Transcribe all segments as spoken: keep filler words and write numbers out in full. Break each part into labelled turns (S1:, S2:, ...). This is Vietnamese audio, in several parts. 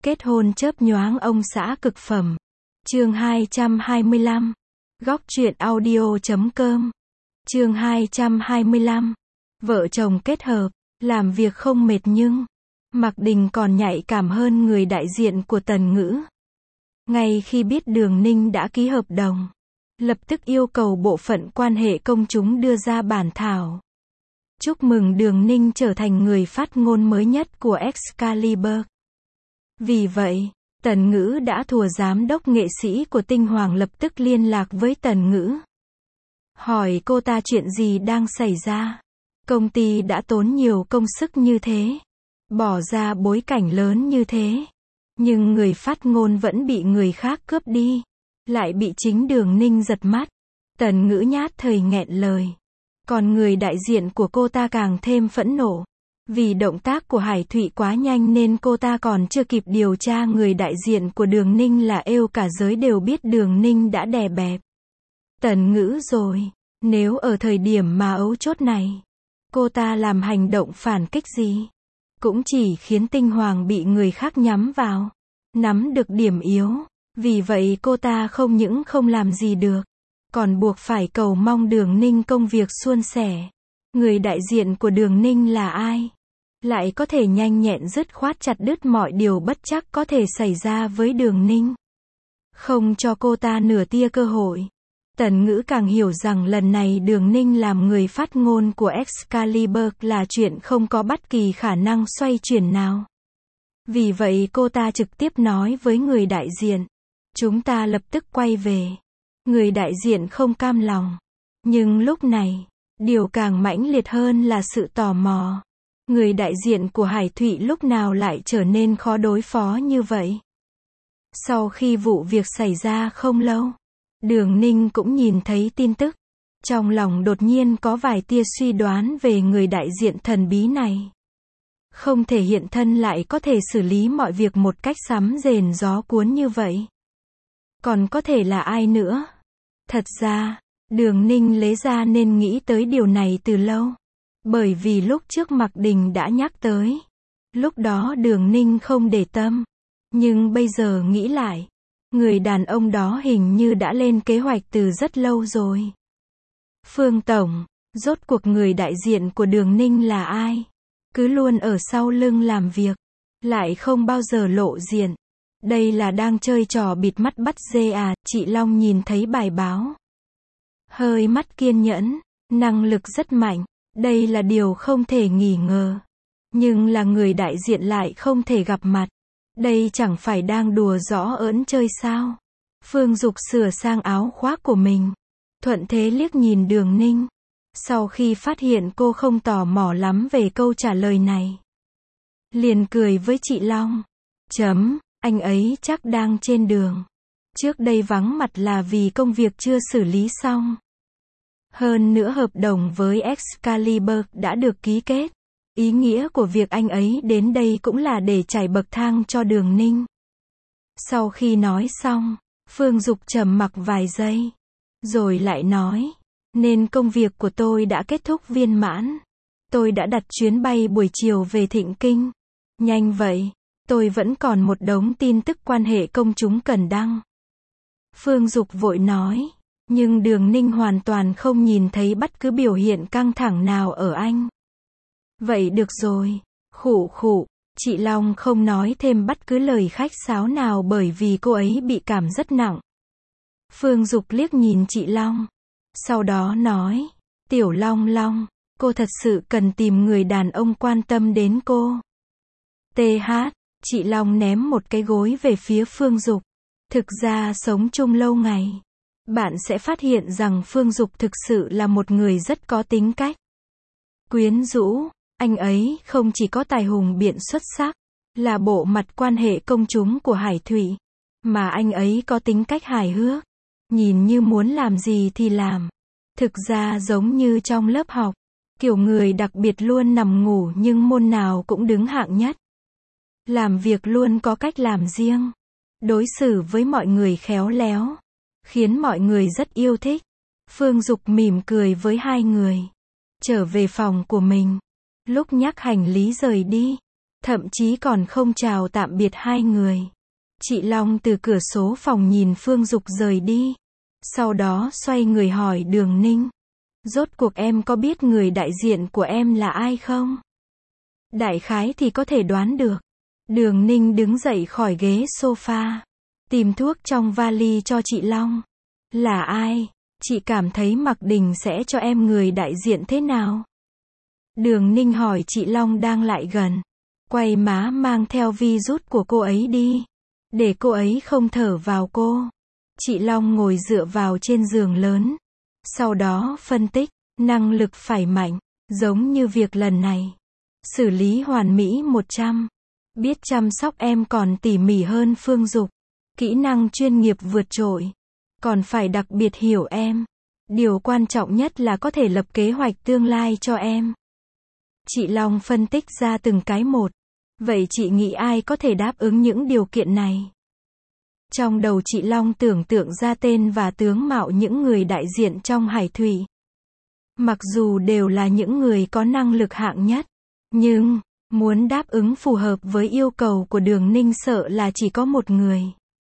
S1: Kết hôn chớp nhoáng ông xã cực phẩm. Chương hai trăm hai mươi lăm. Góc truyện audio chấm com. Chương hai trăm hai mươi lăm. Vợ chồng kết hợp, làm việc không mệt nhưng Mạc Đình còn nhạy cảm hơn người đại diện của Tần Ngữ. Ngay khi biết Đường Ninh đã ký hợp đồng, lập tức yêu cầu bộ phận quan hệ công chúng đưa ra bản thảo. Chúc mừng Đường Ninh trở thành người phát ngôn mới nhất của Excalibur. Vì vậy, Tần Ngữ đã thùa giám đốc nghệ sĩ của Tinh Hoàng lập tức liên lạc với Tần Ngữ. Hỏi cô ta chuyện gì đang xảy ra. Công ty đã tốn nhiều công sức như thế, bỏ ra bối cảnh lớn như thế, nhưng người phát ngôn vẫn bị người khác cướp đi, lại bị chính Đường Ninh giật mắt. Tần Ngữ nhát thời nghẹn lời. Còn người đại diện của cô ta càng thêm phẫn nộ. Vì động tác của Hải Thụy quá nhanh nên cô ta còn chưa kịp điều tra người đại diện của Đường Ninh là êu cả giới đều biết Đường Ninh đã đè bẹp Tần Ngữ rồi. Nếu ở thời điểm mà ấu chốt này, cô ta làm hành động phản kích gì, cũng chỉ khiến Tinh Hoàng bị người khác nhắm vào, nắm được điểm yếu. Vì vậy cô ta không những không làm gì được, còn buộc phải cầu mong Đường Ninh công việc suôn sẻ. Người đại diện của Đường Ninh là ai? Lại có thể nhanh nhẹn dứt khoát chặt đứt mọi điều bất trắc có thể xảy ra với Đường Ninh, không cho cô ta nửa tia cơ hội. Tần Ngữ càng hiểu rằng lần này Đường Ninh làm người phát ngôn của Excalibur là chuyện không có bất kỳ khả năng xoay chuyển nào. Vì vậy cô ta trực tiếp nói với người đại diện, chúng ta lập tức quay về. Người đại diện không cam lòng. Nhưng lúc này, điều càng mãnh liệt hơn là sự tò mò. Người đại diện của Hải Thụy lúc nào lại trở nên khó đối phó như vậy? Sau khi vụ việc xảy ra không lâu, Đường Ninh cũng nhìn thấy tin tức. Trong lòng đột nhiên có vài tia suy đoán về người đại diện thần bí này. Không thể hiện thân lại có thể xử lý mọi việc một cách sấm rền gió cuốn như vậy. Còn có thể là ai nữa? Thật ra, Đường Ninh lấy ra nên nghĩ tới điều này từ lâu. Bởi vì lúc trước Mạc Đình đã nhắc tới. Lúc đó Đường Ninh không để tâm. Nhưng bây giờ nghĩ lại, người đàn ông đó hình như đã lên kế hoạch từ rất lâu rồi. Phương Tổng, rốt cuộc người đại diện của Đường Ninh là ai? Cứ luôn ở sau lưng làm việc, lại không bao giờ lộ diện. Đây là đang chơi trò bịt mắt bắt dê à? Chị Long nhìn thấy bài báo, hơi mắt kiên nhẫn, năng lực rất mạnh. Đây là điều không thể nghi ngờ. Nhưng là người đại diện lại không thể gặp mặt. Đây chẳng phải đang đùa giỡn ỡn chơi sao? Phương Dục sửa sang áo khoác của mình, thuận thế liếc nhìn Đường Ninh. Sau khi phát hiện cô không tò mò lắm về câu trả lời này, liền cười với chị Long. Chấm, anh ấy chắc đang trên đường. Trước đây vắng mặt là vì công việc chưa xử lý xong. Hơn nữa hợp đồng với Excalibur đã được ký kết. Ý nghĩa của việc anh ấy đến đây cũng là để trải bậc thang cho Đường Ninh. Sau khi nói xong, Phương Dục trầm mặc vài giây, rồi lại nói, nên công việc của tôi đã kết thúc viên mãn. Tôi đã đặt chuyến bay buổi chiều về Thịnh Kinh. Nhanh vậy, tôi vẫn còn một đống tin tức quan hệ công chúng cần đăng. Phương Dục vội nói, nhưng Đường Ninh hoàn toàn không nhìn thấy bất cứ biểu hiện căng thẳng nào ở anh. Vậy được rồi, khụ khụ, chị Long không nói thêm bất cứ lời khách sáo nào bởi vì cô ấy bị cảm rất nặng. Phương Dục liếc nhìn chị Long, sau đó nói, Tiểu Long Long, cô thật sự cần tìm người đàn ông quan tâm đến cô. tê hát, chị Long ném một cái gối về phía Phương Dục. Thực ra sống chung lâu ngày, bạn sẽ phát hiện rằng Phương Dục thực sự là một người rất có tính cách quyến rũ. Anh ấy không chỉ có tài hùng biện xuất sắc, là bộ mặt quan hệ công chúng của Hải Thụy, mà anh ấy có tính cách hài hước, nhìn như muốn làm gì thì làm. Thực ra giống như trong lớp học, kiểu người đặc biệt luôn nằm ngủ nhưng môn nào cũng đứng hạng nhất. Làm việc luôn có cách làm riêng, đối xử với mọi người khéo léo, khiến mọi người rất yêu thích. Phương Dục mỉm cười với hai người, trở về phòng của mình. Lúc nhắc hành lý rời đi, Thậm chí còn không chào tạm biệt hai người. Chị Long từ cửa số phòng nhìn Phương Dục rời đi. Sau đó xoay người hỏi Đường Ninh. Rốt cuộc em có biết người đại diện của em là ai không? Đại khái thì có thể đoán được. Đường Ninh đứng dậy khỏi ghế sofa. Tìm thuốc trong vali cho chị Long. Là ai? Chị cảm thấy Mạc Đình sẽ cho em người đại diện thế nào? Đường Ninh hỏi chị Long đang lại gần. Quay má mang theo virus của cô ấy đi. Để cô ấy không thở vào cô. Chị Long ngồi dựa vào trên giường lớn. Sau đó phân tích, năng lực phải mạnh, giống như việc lần này. Xử lý hoàn mỹ một trăm. Biết chăm sóc em còn tỉ mỉ hơn Phương Dục. Kỹ năng chuyên nghiệp vượt trội. Còn phải đặc biệt hiểu em. Điều quan trọng nhất là có thể lập kế hoạch tương lai cho em. Chị Long phân tích ra từng cái một. Vậy chị nghĩ ai có thể đáp ứng những điều kiện này? Trong đầu chị Long tưởng tượng ra tên và tướng mạo những người đại diện trong hải thủy. Mặc dù đều là những người có năng lực hạng nhất, nhưng muốn đáp ứng phù hợp với yêu cầu của Đường Ninh sợ là chỉ có một người.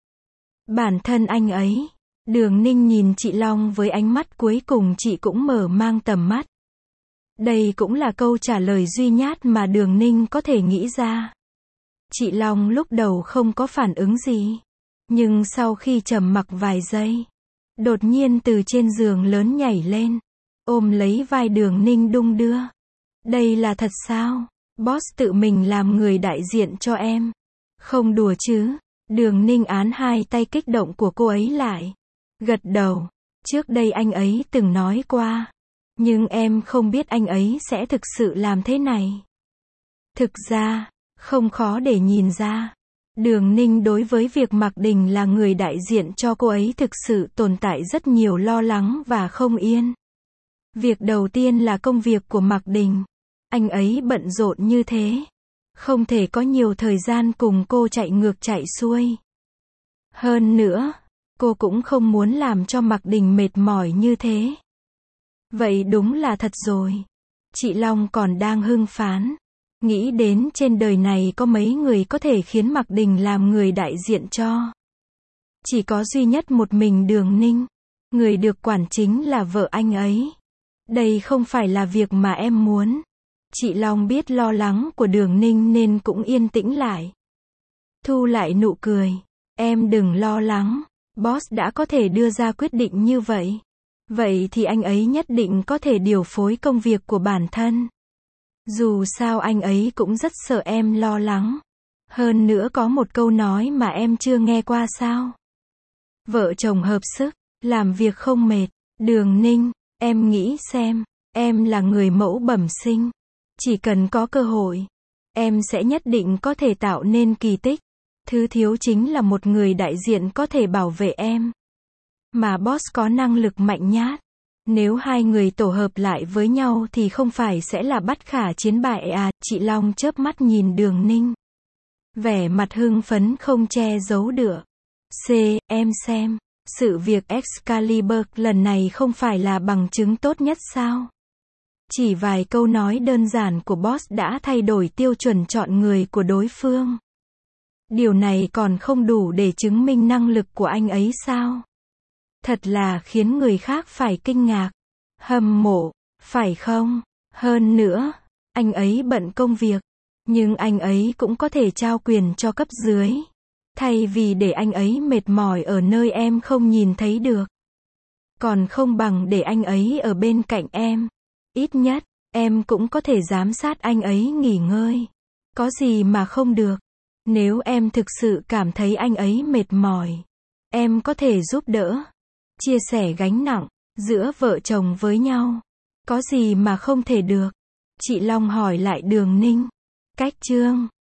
S1: Bản thân anh ấy. Đường Ninh nhìn chị Long với ánh mắt cuối cùng chị cũng mở mang tầm mắt. Đây cũng là câu trả lời duy nhất mà Đường Ninh có thể nghĩ ra. Chị Long lúc đầu không có phản ứng gì. Nhưng sau khi trầm mặc vài giây, đột nhiên từ trên giường lớn nhảy lên, ôm lấy vai Đường Ninh đung đưa. Đây là thật sao? Boss tự mình làm người đại diện cho em. Không đùa chứ? Đường Ninh án hai tay kích động của cô ấy lại. Gật đầu. Trước đây anh ấy từng nói qua. Nhưng em không biết anh ấy sẽ thực sự làm thế này. Thực ra, không khó để nhìn ra. Đường Ninh đối với việc Mạc Đình là người đại diện cho cô ấy thực sự tồn tại rất nhiều lo lắng và không yên. Việc đầu tiên là công việc của Mạc Đình. Anh ấy bận rộn như thế. Không thể có nhiều thời gian cùng cô chạy ngược chạy xuôi. Hơn nữa, cô cũng không muốn làm cho Mạc Đình mệt mỏi như thế. Vậy đúng là thật rồi. Chị Long còn đang hưng phấn. Nghĩ đến trên đời này có mấy người có thể khiến Mạc Đình làm người đại diện cho. Chỉ có duy nhất một mình Đường Ninh. Người được quản chính là vợ anh ấy. Đây không phải là việc mà em muốn. Chị Long biết lo lắng của Đường Ninh nên cũng yên tĩnh lại. Thu lại nụ cười. Em đừng lo lắng. Boss đã có thể đưa ra quyết định như vậy. Vậy thì anh ấy nhất định có thể điều phối công việc của bản thân. Dù sao anh ấy cũng rất sợ em lo lắng. Hơn nữa có một câu nói mà em chưa nghe qua sao? Vợ chồng hợp sức, làm việc không mệt. Đường Ninh, em nghĩ xem, em là người mẫu bẩm sinh. Chỉ cần có cơ hội, em sẽ nhất định có thể tạo nên kỳ tích. Thứ thiếu chính là một người đại diện có thể bảo vệ em. Mà boss có năng lực mạnh nhát. Nếu hai người tổ hợp lại với nhau thì không phải sẽ là bất khả chiến bại à? Chị Long chớp mắt nhìn Đường Ninh. Vẻ mặt hưng phấn không che giấu được. C, em xem, sự việc Excalibur lần này không phải là bằng chứng tốt nhất sao? Chỉ vài câu nói đơn giản của boss đã thay đổi tiêu chuẩn chọn người của đối phương. Điều này còn không đủ để chứng minh năng lực của anh ấy sao? Thật là khiến người khác phải kinh ngạc, hâm mộ, phải không? Hơn nữa, anh ấy bận công việc, nhưng anh ấy cũng có thể trao quyền cho cấp dưới. Thay vì để anh ấy mệt mỏi ở nơi em không nhìn thấy được. Còn không bằng để anh ấy ở bên cạnh em. Ít nhất, em cũng có thể giám sát anh ấy nghỉ ngơi. Có gì mà không được. Nếu em thực sự cảm thấy anh ấy mệt mỏi, em có thể giúp đỡ. Chia sẻ gánh nặng giữa vợ chồng với nhau. Có gì mà không thể được? Chị Long hỏi lại Đường Ninh. Cách chương